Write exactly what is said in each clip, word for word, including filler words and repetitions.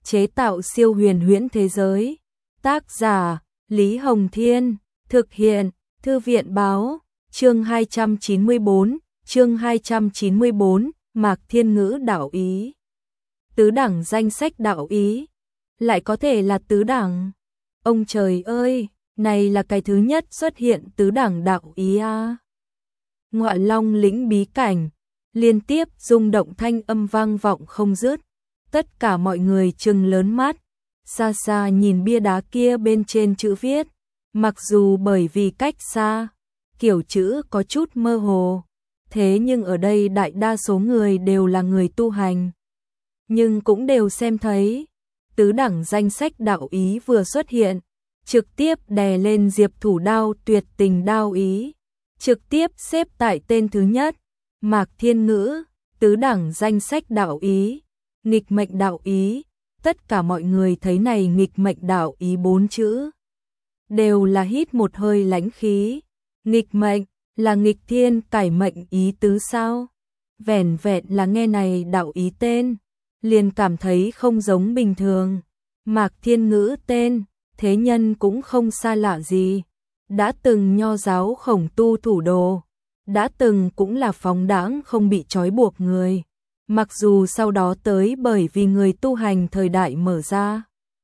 chế tạo siêu huyền huyễn thế giới. Tác giả Lý Hồng Thiên, thực hiện Thư viện Báo. Chương hai trăm chín mươi bốn, chương hai trăm chín mươi bốn, Mạc Thiên Ngữ đạo ý. Tứ đẳng danh sách đạo ý, lại có thể là tứ đẳng. Ông trời ơi, này là cái thứ nhất xuất hiện tứ đẳng đạo ý a. Ngọa Long lĩnh bí cảnh, liên tiếp rung động thanh âm vang vọng không dứt. Tất cả mọi người trừng lớn mắt, xa xa nhìn bia đá kia bên trên chữ viết, mặc dù bởi vì cách xa, kiểu chữ có chút mơ hồ, thế nhưng ở đây đại đa số người đều là người tu hành, nhưng cũng đều xem thấy. Tứ đẳng danh sách đạo ý vừa xuất hiện, trực tiếp đè lên Diệp Thủ Đao tuyệt tình đao ý, trực tiếp xếp tại tên thứ nhất. Mạc Thiên Ngữ, tứ đẳng danh sách đạo ý, nghịch mệnh đạo ý. Tất cả mọi người thấy này nghịch mệnh đạo ý bốn chữ, đều là hít một hơi lãnh khí. Nghịch mệnh là nghịch thiên cải mệnh ý tứ sao? Vẻn vẹn là nghe này đạo ý tên, liền cảm thấy không giống bình thường. Mạc Thiên Ngữ tên, thế nhân cũng không xa lạ gì. Đã từng nho giáo khổng tu thủ đồ, đã từng cũng là phóng đãng không bị trói buộc người. Mặc dù sau đó tới bởi vì người tu hành thời đại mở ra,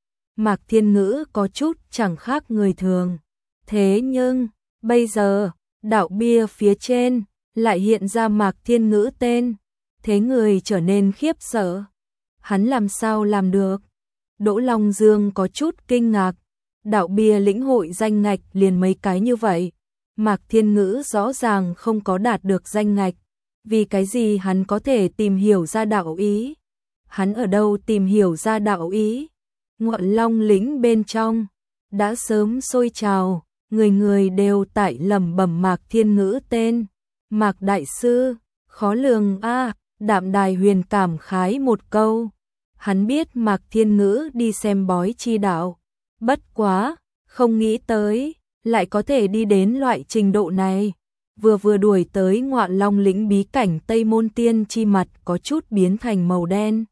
Mạc Thiên Ngữ có chút chẳng khác người thường. Thế nhưng, bây giờ, đạo bia phía trên, lại hiện ra Mạc Thiên Ngữ tên, thế người trở nên khiếp sợ. Hắn làm sao làm được? Đỗ Long Dương có chút kinh ngạc, đạo bia lĩnh hội danh ngạch liền mấy cái như vậy. Mạc Thiên Ngữ rõ ràng không có đạt được danh ngạch, vì cái gì hắn có thể tìm hiểu ra đạo ý? Hắn ở đâu tìm hiểu ra đạo ý? Ngọa Long lĩnh bên trong đã sớm sôi trào, người người đều tại lẩm bẩm Mạc Thiên Ngữ tên. Mạc đại sư, khó lường a, à, Đạm Đài Huyền cảm khái một câu. Hắn biết Mạc Thiên Ngữ đi xem bói chi đạo, bất quá, không nghĩ tới lại có thể đi đến loại trình độ này. Vừa vừa đuổi tới Ngọa Long lĩnh bí cảnh, Tây Môn Tiên chi mặt có chút biến thành màu đen.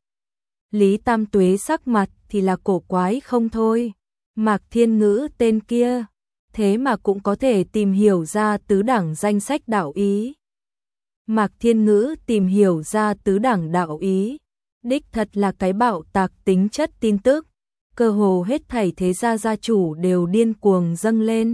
Lý Tam Tuế sắc mặt thì là cổ quái không thôi. Mạc Thiên Ngữ tên kia, thế mà cũng có thể tìm hiểu ra tứ đẳng danh sách đạo ý. Mạc Thiên Ngữ tìm hiểu ra tứ đẳng đạo ý, đích thật là cái bạo tạc tính chất tin tức. Cơ hồ hết thảy thế gia gia chủ đều điên cuồng dâng lên.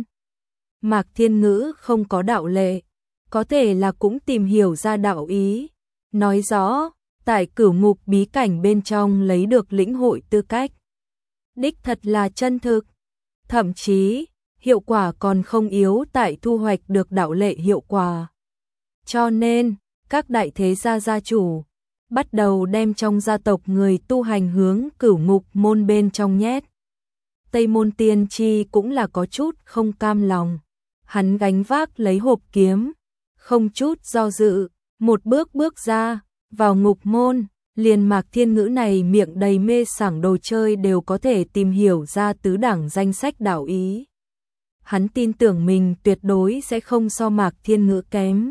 Mạc Thiên Ngữ không có đạo lệ, có thể là cũng tìm hiểu ra đạo ý. Nói rõ, tại Cửu Ngục bí cảnh bên trong lấy được lĩnh hội tư cách, đích thật là chân thực. Thậm chí, hiệu quả còn không yếu tại thu hoạch được đạo lệ hiệu quả. Cho nên, các đại thế gia gia chủ bắt đầu đem trong gia tộc người tu hành hướng Cửu Ngục môn bên trong nhét. Tây Môn Tiên Chi cũng là có chút không cam lòng. Hắn gánh vác lấy hộp kiếm, không chút do dự, một bước bước ra, vào ngục môn. Liền Mạc Thiên Ngữ này miệng đầy mê sảng đồ chơi đều có thể tìm hiểu ra tứ đẳng danh sách đạo ý. Hắn tin tưởng mình tuyệt đối sẽ không so Mạc Thiên Ngữ kém.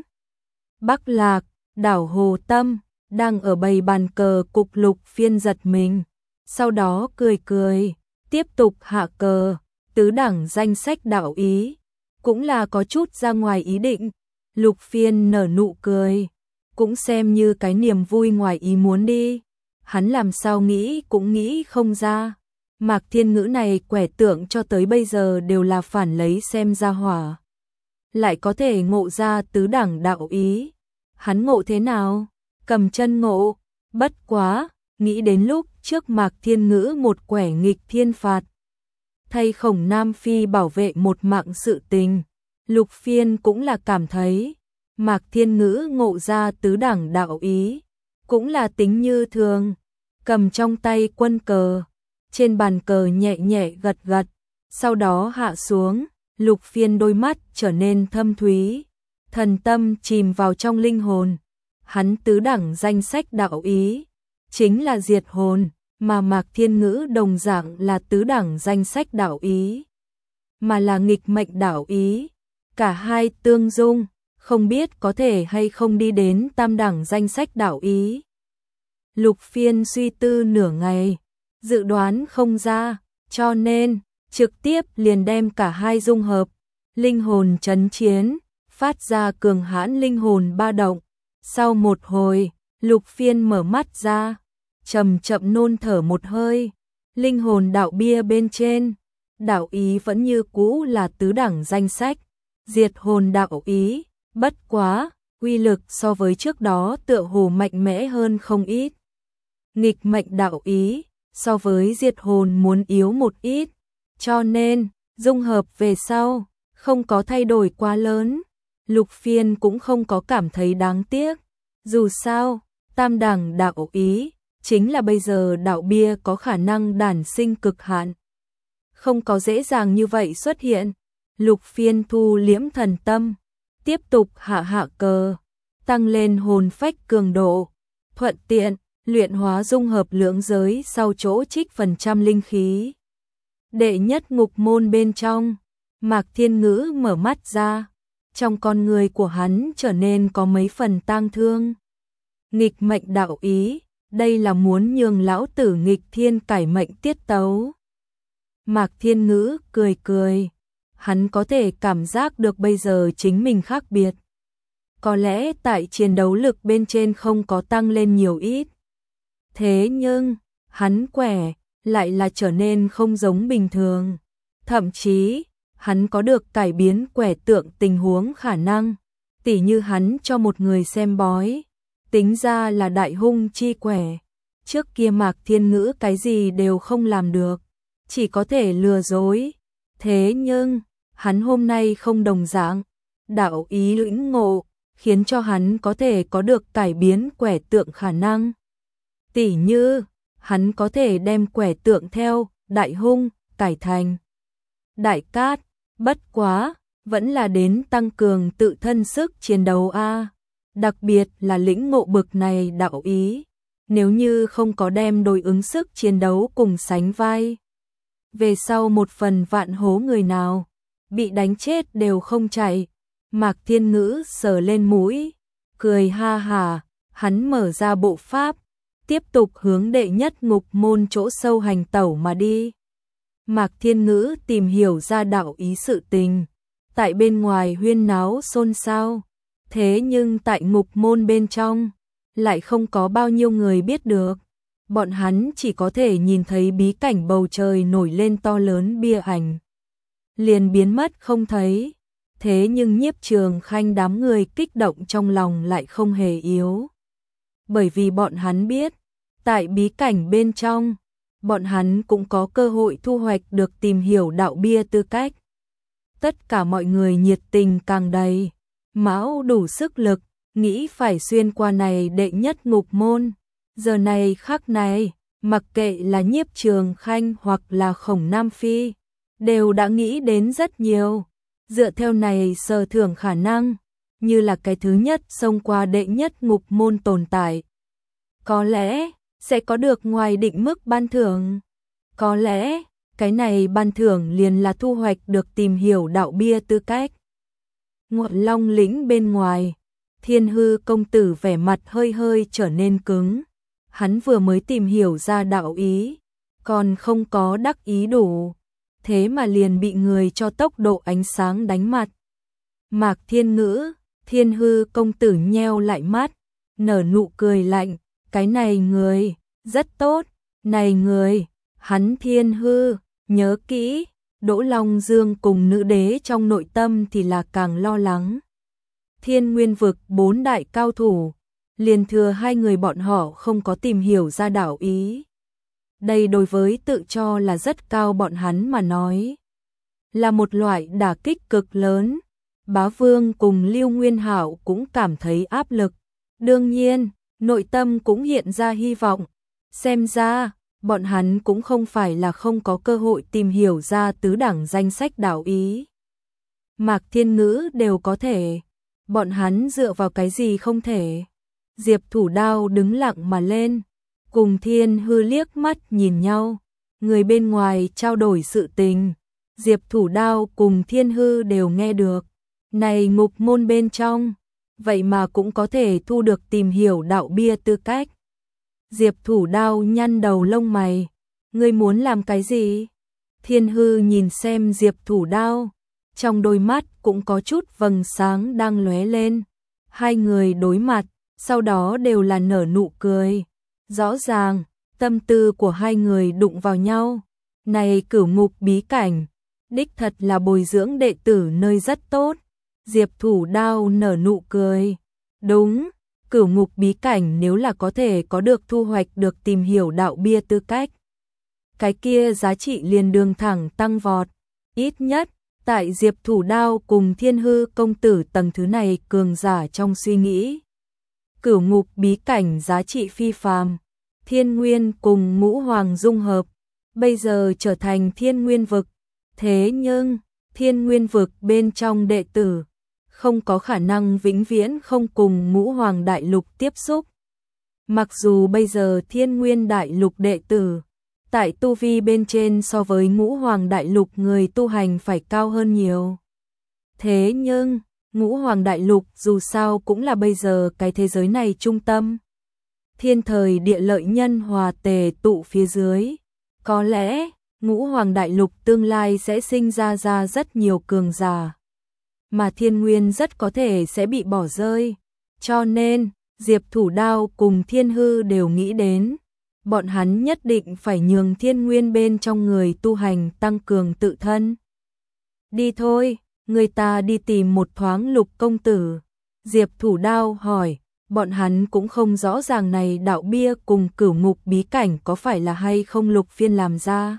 Bắc Lạc, đảo Hồ Tâm, đang ở bầy bàn cờ cục Lục Phiên giật mình, sau đó cười cười, tiếp tục hạ cờ. Tứ đẳng danh sách đạo ý, cũng là có chút ra ngoài ý định. Lục Phiên nở nụ cười, cũng xem như cái niềm vui ngoài ý muốn đi. Hắn làm sao nghĩ cũng nghĩ không ra, Mạc Thiên Ngữ này quẻ tượng cho tới bây giờ đều là phản lấy xem ra hỏa, lại có thể ngộ ra tứ đẳng đạo ý. Hắn ngộ thế nào? Cầm chân ngộ. Bất quá, nghĩ đến lúc trước Mạc Thiên Ngữ một quẻ nghịch thiên phạt, thay Khổng Nam Phi bảo vệ một mạng sự tình, Lục Phiên cũng là cảm thấy Mạc Thiên Ngữ ngộ ra tứ đẳng đạo ý, cũng là tính như thường. Cầm trong tay quân cờ, trên bàn cờ nhẹ nhẹ gật gật, sau đó hạ xuống. Lục Phiên đôi mắt trở nên thâm thúy, thần tâm chìm vào trong linh hồn. Hắn tứ đẳng danh sách đạo ý chính là diệt hồn, mà Mạc Thiên Ngữ đồng dạng là tứ đẳng danh sách đạo ý, mà là nghịch mệnh đạo ý. Cả hai tương dung, không biết có thể hay không đi đến tam đẳng danh sách đạo ý. Lục Phiên suy tư nửa ngày, dự đoán không ra, cho nên trực tiếp liền đem cả hai dung hợp, linh hồn chấn chiến, phát ra cường hãn linh hồn ba động. Sau một hồi, Lục Phiên mở mắt ra, chậm chậm nôn thở một hơi, linh hồn đạo bia bên trên, đạo ý vẫn như cũ là tứ đẳng danh sách, diệt hồn đạo ý, bất quá, uy lực so với trước đó tựa hồ mạnh mẽ hơn không ít. Nghịch mệnh đạo ý, so với diệt hồn muốn yếu một ít, cho nên, dung hợp về sau, không có thay đổi quá lớn. Lục Phiên cũng không có cảm thấy đáng tiếc, dù sao, tam đẳng đạo ý, chính là bây giờ đạo bia có khả năng đản sinh cực hạn. Không có dễ dàng như vậy xuất hiện. Lục Phiên thu liễm thần tâm, tiếp tục hạ hạ cờ, tăng lên hồn phách cường độ, thuận tiện, luyện hóa dung hợp lưỡng giới sau chỗ trích phần trăm linh khí. Đệ nhất ngục môn bên trong, Mạc Thiên Ngữ mở mắt ra, trong con người của hắn trở nên có mấy phần tang thương. Nghịch mệnh đạo ý, đây là muốn nhường lão tử nghịch thiên cải mệnh tiết tấu. Mạc Thiên Ngữ cười cười, hắn có thể cảm giác được bây giờ chính mình khác biệt. Có lẽ tại chiến đấu lực bên trên không có tăng lên nhiều ít. Thế nhưng, hắn quẻ, lại là trở nên không giống bình thường. Thậm chí, hắn có được cải biến quẻ tượng tình huống khả năng. Tỉ như hắn cho một người xem bói, tính ra là đại hung chi quẻ. Trước kia Mạc Thiên Ngữ cái gì đều không làm được, chỉ có thể lừa dối. Thế nhưng, hắn hôm nay không đồng dạng, đạo ý lĩnh ngộ, khiến cho hắn có thể có được cải biến quẻ tượng khả năng. Tỉ như, hắn có thể đem quẻ tượng theo đại hung, cải thành đại cát, bất quá, vẫn là đến tăng cường tự thân sức chiến đấu a. Đặc biệt là lĩnh ngộ bực này đạo ý, nếu như không có đem đối ứng sức chiến đấu cùng sánh vai. Về sau một phần vạn hố người nào, bị đánh chết đều không chạy. Mạc Thiên Ngữ sờ lên mũi, cười ha hà, hắn mở ra bộ pháp, tiếp tục hướng đệ nhất ngục môn chỗ sâu hành tẩu mà đi. Mạc Thiên Ngữ tìm hiểu ra đạo ý sự tình, tại bên ngoài huyên náo xôn xao, thế nhưng tại ngục môn bên trong, lại không có bao nhiêu người biết được. Bọn hắn chỉ có thể nhìn thấy bí cảnh bầu trời nổi lên to lớn bia ảnh, liền biến mất không thấy. Thế nhưng Nhiếp Trường Khanh đám người kích động trong lòng lại không hề yếu. Bởi vì bọn hắn biết, tại bí cảnh bên trong, bọn hắn cũng có cơ hội thu hoạch được tìm hiểu đạo bia tư cách. Tất cả mọi người nhiệt tình càng đầy, mão đủ sức lực, nghĩ phải xuyên qua này đệ nhất ngục môn. Giờ này khắc này, mặc kệ là Nhiếp Trường Khanh hoặc là Khổng Nam Phi, đều đã nghĩ đến rất nhiều. Dựa theo này sở thưởng khả năng, như là cái thứ nhất xông qua đệ nhất ngục môn tồn tại. Có lẽ, sẽ có được ngoài định mức ban thưởng. Có lẽ, cái này ban thưởng liền là thu hoạch được tìm hiểu đạo bia tư cách. Ngọn Long lĩnh bên ngoài, Thiên Hư công tử vẻ mặt hơi hơi trở nên cứng. Hắn vừa mới tìm hiểu ra đạo ý, còn không có đắc ý đủ, thế mà liền bị người cho tốc độ ánh sáng đánh mặt. Mạc Thiên Ngữ, Thiên Hư công tử nheo lại mắt, nở nụ cười lạnh, cái này người, rất tốt, này người, hắn Thiên Hư, nhớ kỹ, Đỗ Long Dương cùng nữ đế trong nội tâm thì là càng lo lắng. Thiên Nguyên vực bốn đại cao thủ, liền thừa hai người bọn họ không có tìm hiểu ra đạo ý. Đây đối với tự cho là rất cao bọn hắn mà nói, là một loại đả kích cực lớn. Bá Vương cùng Lưu Nguyên Hạo cũng cảm thấy áp lực. Đương nhiên, nội tâm cũng hiện ra hy vọng. Xem ra, bọn hắn cũng không phải là không có cơ hội tìm hiểu ra tứ đẳng danh sách đạo ý. Mạc Thiên Ngữ đều có thể, bọn hắn dựa vào cái gì không thể. Diệp Thủ Đao đứng lặng mà lên, cùng Thiên Hư liếc mắt nhìn nhau, người bên ngoài trao đổi sự tình. Diệp Thủ Đao cùng Thiên Hư đều nghe được, này ngục môn bên trong, vậy mà cũng có thể thu được tìm hiểu đạo bia tư cách. Diệp Thủ Đao nhăn đầu lông mày, Ngươi muốn làm cái gì? Thiên Hư nhìn xem Diệp Thủ Đao, trong đôi mắt cũng có chút vầng sáng đang lóe lên. Hai người đối mặt, sau đó đều là nở nụ cười. Rõ ràng, tâm tư của hai người đụng vào nhau. Này Cửu Ngục bí cảnh, đích thật là bồi dưỡng đệ tử nơi rất tốt. Diệp Thủ Đao nở nụ cười. Đúng, Cửu Ngục bí cảnh nếu là có thể có được thu hoạch được tìm hiểu đạo bia tư cách, cái kia giá trị liền đường thẳng tăng vọt. Ít nhất, tại Diệp Thủ Đao cùng Thiên Hư công tử tầng thứ này cường giả trong suy nghĩ. Cửu Ngục bí cảnh giá trị phi phàm, Thiên Nguyên cùng Ngũ Hoàng dung hợp, bây giờ trở thành Thiên Nguyên vực. Thế nhưng, Thiên Nguyên vực bên trong đệ tử không có khả năng vĩnh viễn không cùng Ngũ Hoàng đại lục tiếp xúc. Mặc dù bây giờ Thiên Nguyên đại lục đệ tử tại tu vi bên trên so với Ngũ Hoàng đại lục người tu hành phải cao hơn nhiều. Thế nhưng, Ngũ Hoàng đại lục dù sao cũng là bây giờ cái thế giới này trung tâm. Thiên thời địa lợi nhân hòa tề tụ phía dưới. Có lẽ, Ngũ Hoàng đại lục tương lai sẽ sinh ra ra rất nhiều cường giả, mà Thiên Nguyên rất có thể sẽ bị bỏ rơi. Cho nên, Diệp Thủ Đao cùng Thiên Hư đều nghĩ đến, bọn hắn nhất định phải nhường Thiên Nguyên bên trong người tu hành tăng cường tự thân. Đi thôi, người ta đi tìm một thoáng Lục công tử. Diệp Thủ Đao hỏi, bọn hắn cũng không rõ ràng này đạo bia cùng Cửu Ngục bí cảnh có phải là hay không Lục Phiên làm ra.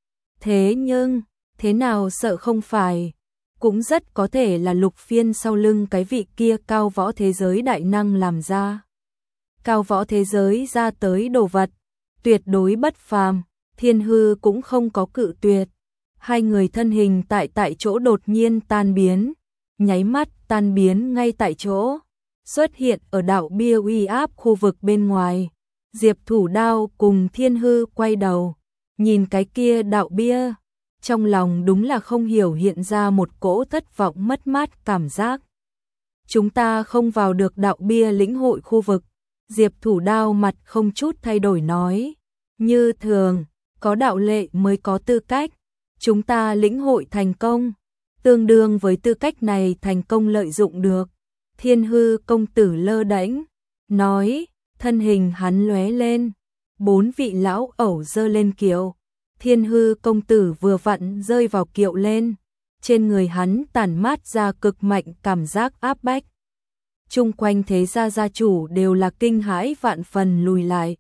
Thế nhưng, thế nào sợ không phải, cũng rất có thể là Lục Phiên sau lưng cái vị kia cao võ thế giới đại năng làm ra. Cao võ thế giới ra tới đồ vật, tuyệt đối bất phàm. Thiên Hư cũng không có cự tuyệt. Hai người thân hình tại tại chỗ đột nhiên tan biến, nháy mắt tan biến ngay tại chỗ, xuất hiện ở đạo bia uy áp khu vực bên ngoài. Diệp Thủ Đao cùng Thiên Hư quay đầu, nhìn cái kia đạo bia, trong lòng đúng là không hiểu hiện ra một cỗ thất vọng mất mát cảm giác. Chúng ta không vào được đạo bia lĩnh hội khu vực. Diệp Thủ Đao mặt không chút thay đổi nói, như thường, có đạo lệ mới có tư cách. Chúng ta lĩnh hội thành công, tương đương với tư cách này thành công lợi dụng được. Thiên Hư công tử lơ đễnh nói, thân hình hắn lóe lên, bốn vị lão ẩu giơ lên kiệu. Thiên Hư công tử vừa vặn rơi vào kiệu lên, trên người hắn tản mát ra cực mạnh cảm giác áp bách. Chung quanh thế gia gia chủ đều là kinh hãi vạn phần lùi lại.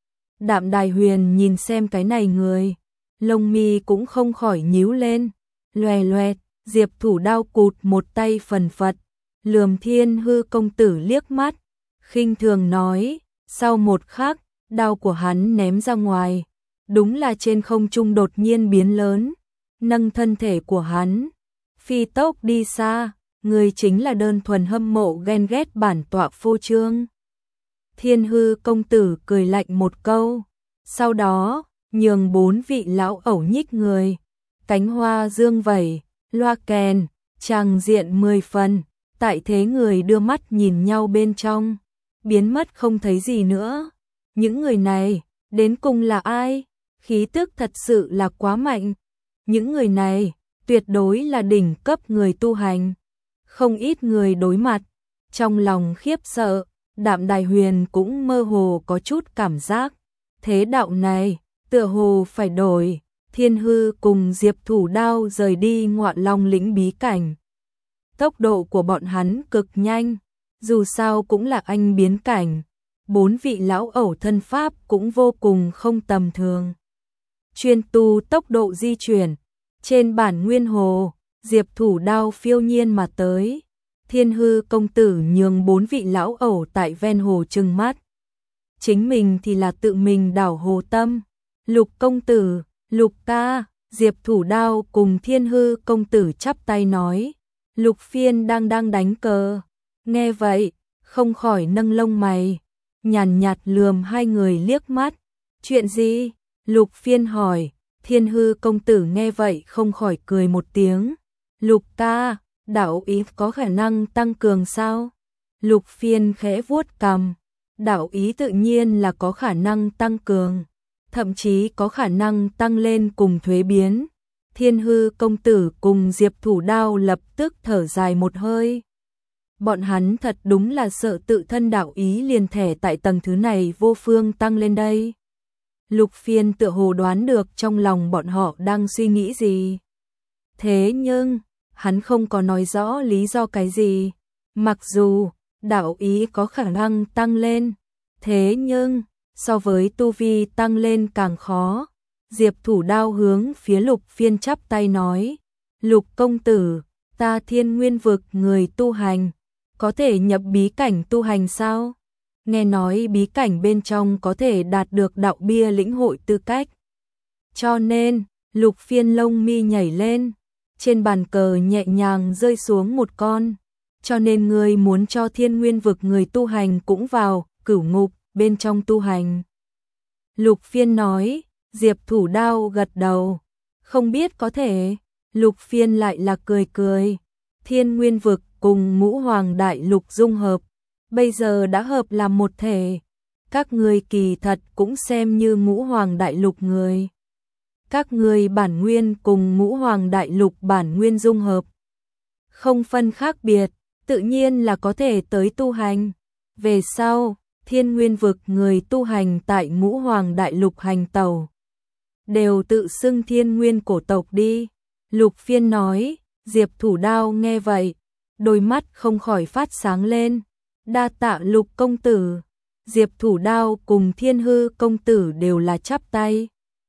Đạm Đài Huyền nhìn xem cái này người, lông mi cũng không khỏi nhíu lên, loè loẹt. Diệp Thủ Đao cụt một tay phần phật, lườm Thiên Hư công tử liếc mắt, khinh thường nói, sau một khắc, đao của hắn ném ra ngoài, đúng là trên không trung đột nhiên biến lớn, nâng thân thể của hắn, phi tốc đi xa. Người chính là đơn thuần hâm mộ ghen ghét bản tọa phô trương. Thiên Hư công tử cười lạnh một câu, sau đó, nhường bốn vị lão ẩu nhích người, cánh hoa dương vẩy, loa kèn, tràng diện mười phần, tại thế người đưa mắt nhìn nhau bên trong, biến mất không thấy gì nữa. Những người này, đến cùng là ai? Khí tức thật sự là quá mạnh. Những người này, tuyệt đối là đỉnh cấp người tu hành. Không ít người đối mặt, trong lòng khiếp sợ, Đạm Đài Huyền cũng mơ hồ có chút cảm giác. Thế đạo này, tựa hồ phải đổi. Thiên Hư cùng Diệp Thủ Đao rời đi Ngọa Long lĩnh bí cảnh. Tốc độ của bọn hắn cực nhanh, dù sao cũng là anh biến cảnh. Bốn vị lão ẩu thân pháp cũng vô cùng không tầm thường. Chuyên tu tốc độ di chuyển, trên bản nguyên hồ, Diệp Thủ Đao phiêu nhiên mà tới. Thiên Hư công tử nhường bốn vị lão ẩu tại ven hồ trừng mắt. Chính mình thì là tự mình đảo hồ tâm. Lục công tử, Lục ca. Diệp Thủ Đao cùng Thiên Hư công tử chắp tay nói, Lục Phiên đang đang đánh cờ. Nghe vậy, không khỏi nâng lông mày, nhàn nhạt lườm hai người liếc mắt. Chuyện gì? Lục Phiên hỏi. Thiên Hư công tử nghe vậy không khỏi cười một tiếng. Lục ca, đạo ý có khả năng tăng cường sao? Lục Phiên khẽ vuốt cằm. Đạo ý tự nhiên là có khả năng tăng cường. thậm chí có khả năng tăng lên cùng thuế biến. Thiên Hư công tử cùng Diệp Thủ Đao lập tức thở dài một hơi. Bọn hắn thật đúng là sợ tự thân đạo ý liền thẻ tại tầng thứ này vô phương tăng lên đây. Lục Phiên tựa hồ đoán được trong lòng bọn họ đang suy nghĩ gì. Thế nhưng, hắn không có nói rõ lý do cái gì. Mặc dù, đạo ý có khả năng tăng lên, thế nhưng, so với tu vi tăng lên càng khó. Diệp Thủ Đao hướng phía Lục Phiên chắp tay nói, Lục công tử, ta Thiên Nguyên vực người tu hành, có thể nhập bí cảnh tu hành sao? Nghe nói bí cảnh bên trong có thể đạt được đạo bia lĩnh hội tư cách. Cho nên, Lục Phiên lông mi nhảy lên, trên bàn cờ nhẹ nhàng rơi xuống một con. Cho nên ngươi muốn cho Thiên Nguyên vực người tu hành cũng vào cửu ngục bên trong tu hành. Lục Phiên nói, Diệp Thủ Đao gật đầu, không biết có thể. Lục Phiên lại là cười cười, Thiên Nguyên vực cùng Ngũ Hoàng Đại Lục dung hợp, bây giờ đã hợp làm một thể. Các ngươi kỳ thật cũng xem như Ngũ Hoàng Đại Lục người. Các ngươi bản nguyên cùng Ngũ Hoàng Đại Lục bản nguyên dung hợp, không phân khác biệt, tự nhiên là có thể tới tu hành. Về sau, Thiên Nguyên vực người tu hành tại Ngũ Hoàng Đại Lục hành tẩu, đều tự xưng Thiên Nguyên cổ tộc đi. Lục Phiên nói. Diệp Thủ Đao nghe vậy, đôi mắt không khỏi phát sáng lên. Đa tạ Lục công tử. Diệp Thủ Đao cùng Thiên Hư công tử đều là chắp tay.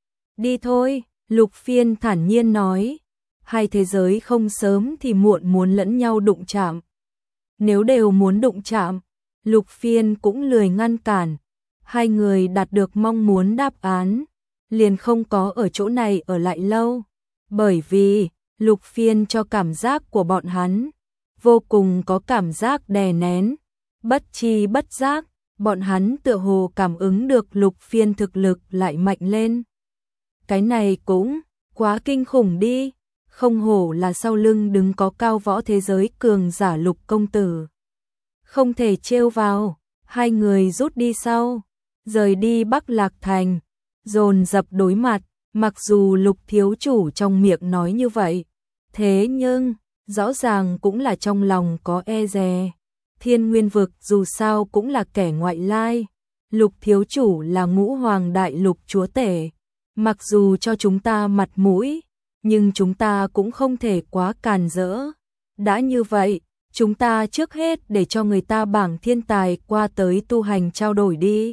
Đi thôi, Lục Phiên thản nhiên nói. Hai thế giới không sớm thì muộn muốn lẫn nhau đụng chạm. Nếu đều muốn đụng chạm, Lục Phiên cũng lười ngăn cản. Hai người đạt được mong muốn đáp án, liền không có ở chỗ này ở lại lâu. Bởi vì, Lục Phiên cho cảm giác của bọn hắn vô cùng có cảm giác đè nén. Bất chi bất giác, bọn hắn tựa hồ cảm ứng được Lục Phiên thực lực lại mạnh lên. Cái này cũng quá kinh khủng đi, không hổ là sau lưng đứng có cao võ thế giới cường giả Lục công tử. Không thể trêu vào. Hai người rút đi sau, rời đi Bắc Lạc Thành, dồn dập đối mặt. Mặc dù Lục thiếu chủ trong miệng nói như vậy, thế nhưng, rõ ràng cũng là trong lòng có e dè. Thiên Nguyên vực dù sao cũng là kẻ ngoại lai. Lục thiếu chủ là Ngũ Hoàng Đại Lục chúa tể. Mặc dù cho chúng ta mặt mũi, nhưng chúng ta cũng không thể quá càn rỡ. Đã như vậy, chúng ta trước hết để cho người ta bảng thiên tài qua tới tu hành trao đổi đi.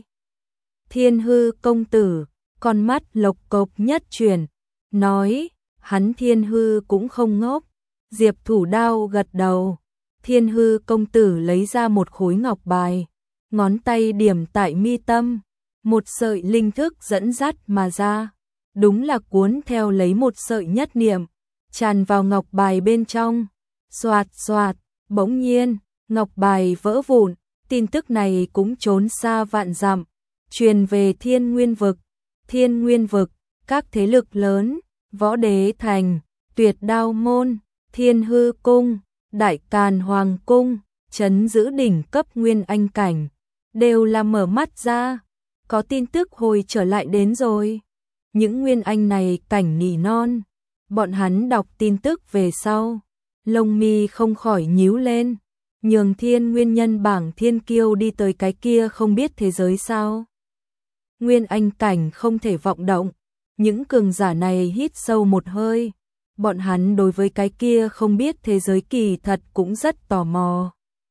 Thiên Hư công tử, con mắt lộc cộc nhất chuyển, nói, hắn Thiên Hư cũng không ngốc. Diệp Thủ Đao gật đầu. Thiên Hư công tử lấy ra một khối ngọc bài, ngón tay điểm tại mi tâm, một sợi linh thức dẫn dắt mà ra. Đúng là cuốn theo lấy một sợi nhất niệm, tràn vào ngọc bài bên trong. Xoạt xoạt, bỗng nhiên, ngọc bài vỡ vụn, tin tức này cũng trốn xa vạn dặm, truyền về Thiên Nguyên vực. Thiên Nguyên vực, các thế lực lớn, Võ Đế Thành, Tuyệt Đao Môn, Thiên Hư Cung, Đại Càn Hoàng Cung, trấn giữ đỉnh cấp Nguyên Anh cảnh, đều là mở mắt ra, có tin tức hồi trở lại đến rồi. Những Nguyên Anh này cảnh nỉ non, bọn hắn đọc tin tức về sau, lông mi không khỏi nhíu lên, nhường Thiên Nguyên nhân bảng thiên kiêu đi tới cái kia không biết thế giới sao. Nguyên Anh cảnh không thể vọng động, những cường giả này hít sâu một hơi, bọn hắn đối với cái kia không biết thế giới kỳ thật cũng rất tò mò.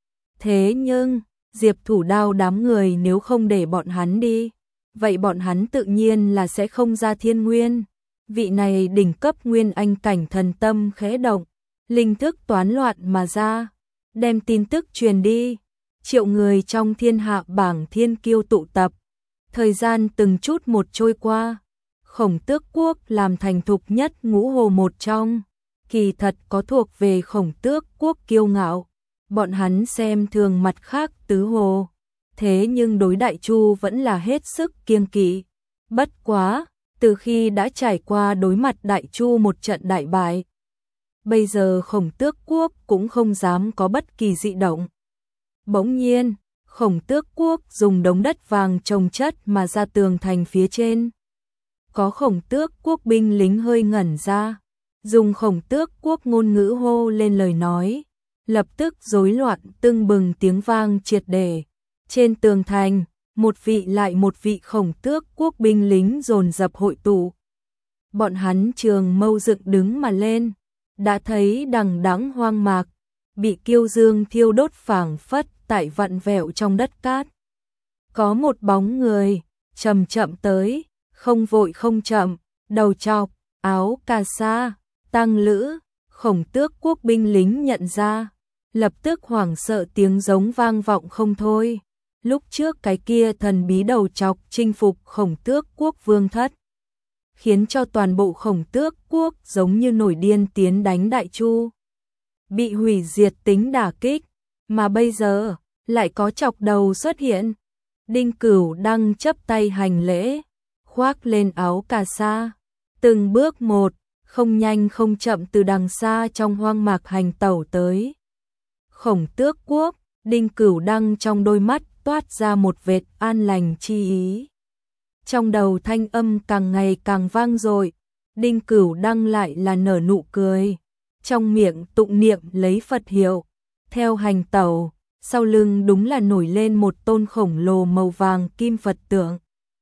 Thế nhưng, Diệp Thủ Đao đám người nếu không để bọn hắn đi, vậy bọn hắn tự nhiên là sẽ không ra Thiên Nguyên. Vị này đỉnh cấp Nguyên Anh cảnh thần tâm khẽ động, linh thức toán loạn mà ra, đem tin tức truyền đi. Triệu người trong thiên hạ bảng thiên kiêu tụ tập. Thời gian từng chút một trôi qua, Khổng Tước quốc làm thành thục nhất ngũ hồ một trong, kỳ thật có thuộc về Khổng Tước quốc kiêu ngạo, bọn hắn xem thường mặt khác tứ hồ, thế nhưng đối Đại Chu vẫn là hết sức kiêng kỵ. Bất quá, từ khi đã trải qua đối mặt Đại Chu một trận đại bại, bây giờ Khổng Tước quốc cũng không dám có bất kỳ dị động. Bỗng nhiên, Khổng Tước quốc dùng đống đất vàng chồng chất mà ra tường thành phía trên. có Khổng Tước quốc binh lính hơi ngẩn ra, dùng Khổng Tước quốc ngôn ngữ hô lên lời nói, lập tức rối loạn tưng bừng tiếng vang triệt để. Trên tường thành, một vị lại một vị Khổng Tước quốc binh lính dồn dập hội tụ. Bọn hắn trường mâu dựng đứng mà lên, đã thấy đằng đẵng hoang mạc, bị kiêu dương thiêu đốt phảng phất tại vặn vẹo trong đất cát. Có một bóng người, chậm chậm tới, không vội không chậm, đầu trọc, áo cà sa, tăng lữ, Khổng Tước quốc binh lính nhận ra, lập tức hoảng sợ tiếng giống vang vọng không thôi. Lúc trước cái kia thần bí đầu trọc chinh phục Khổng Tước quốc vương thất, khiến cho toàn bộ Khổng Tước quốc giống như nổi điên tiến đánh Đại Chu, bị hủy diệt tính đả kích, mà bây giờ lại có trọc đầu xuất hiện. Đinh Cửu đang chấp tay hành lễ, khoác lên áo cà sa, từng bước một, không nhanh không chậm từ đằng xa trong hoang mạc hành tẩu tới. Khổng Tước quốc, Đinh Cửu Đăng trong đôi mắt toát ra một vệt an lành chi ý. Trong đầu thanh âm càng ngày càng vang dội, Đinh Cửu Đăng lại là nở nụ cười, trong miệng tụng niệm lấy Phật hiệu, theo hành tẩu, sau lưng đúng là nổi lên một tôn khổng lồ màu vàng kim Phật tượng.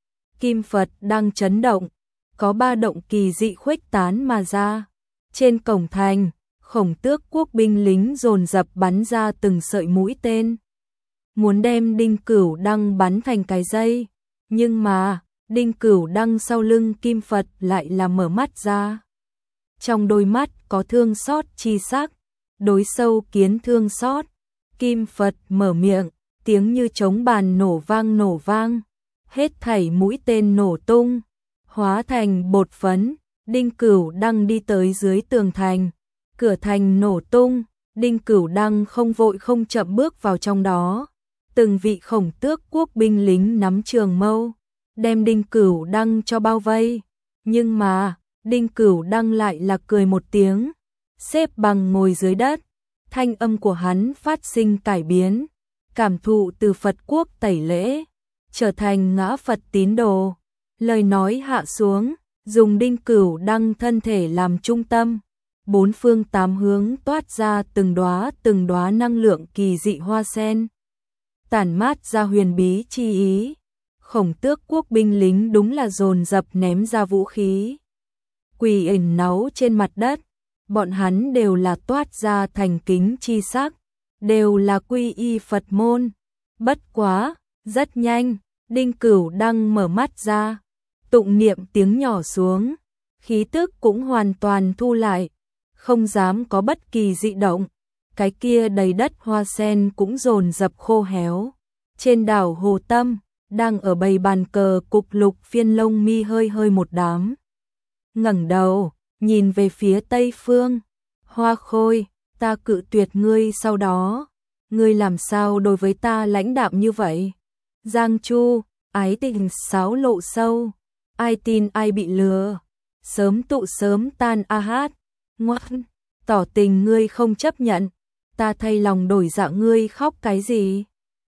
Kim Phật đang chấn động, có ba động kỳ dị khuếch tán mà ra. Trên cổng thành, Khổng Tước quốc binh lính dồn dập bắn ra từng sợi mũi tên, muốn đem Đinh Cửu Đăng bắn thành cái dây, nhưng mà Đinh Cửu Đăng sau lưng Kim Phật lại là mở mắt ra. Trong đôi mắt có thương xót chi sắc, đối sâu kiến thương xót. Kim Phật mở miệng, tiếng như trống bàn nổ vang nổ vang, hết thảy mũi tên nổ tung, hóa thành bột phấn. Đinh Cửu Đăng đi tới dưới tường thành, cửa thành nổ tung, Đinh Cửu Đăng không vội không chậm bước vào trong đó. Từng vị Khổng Tước quốc binh lính nắm trường mâu, đem Đinh Cửu Đăng cho bao vây, nhưng mà Đinh Cửu Đăng lại là cười một tiếng, xếp bằng ngồi dưới đất. Thanh âm của hắn phát sinh cải biến, cảm thụ từ Phật quốc tẩy lễ, trở thành ngã Phật tín đồ. Lời nói hạ xuống, dùng Đinh Cửu Đăng thân thể làm trung tâm, bốn phương tám hướng toát ra từng đóa từng đóa năng lượng kỳ dị hoa sen, tản mát ra huyền bí chi ý. Khổng Tước quốc binh lính đúng là dồn dập ném ra vũ khí, quỳ ẩn náu trên mặt đất. Bọn hắn đều là toát ra thành kính chi sắc, đều là quy y Phật môn. Bất quá, rất nhanh, Đinh Cửu Đăng mở mắt ra, tụng niệm tiếng nhỏ xuống, khí tức cũng hoàn toàn thu lại, không dám có bất kỳ dị động. Cái kia đầy đất hoa sen cũng dồn dập khô héo. Trên đảo Hồ Tâm, đang ở bầy bàn cờ cục Lục Phiên lông mi hơi hơi một đám, ngẩng đầu nhìn về phía tây phương. Hoa Khôi, ta cự tuyệt ngươi, sau đó ngươi làm sao đối với ta lãnh đạm như vậy? Giang Chu, ái tình xáo lộ sâu, ai tin ai bị lừa, sớm tụ sớm tan a hát. Ngoan, tỏ tình ngươi không chấp nhận, ta thay lòng đổi dạ, ngươi khóc cái gì?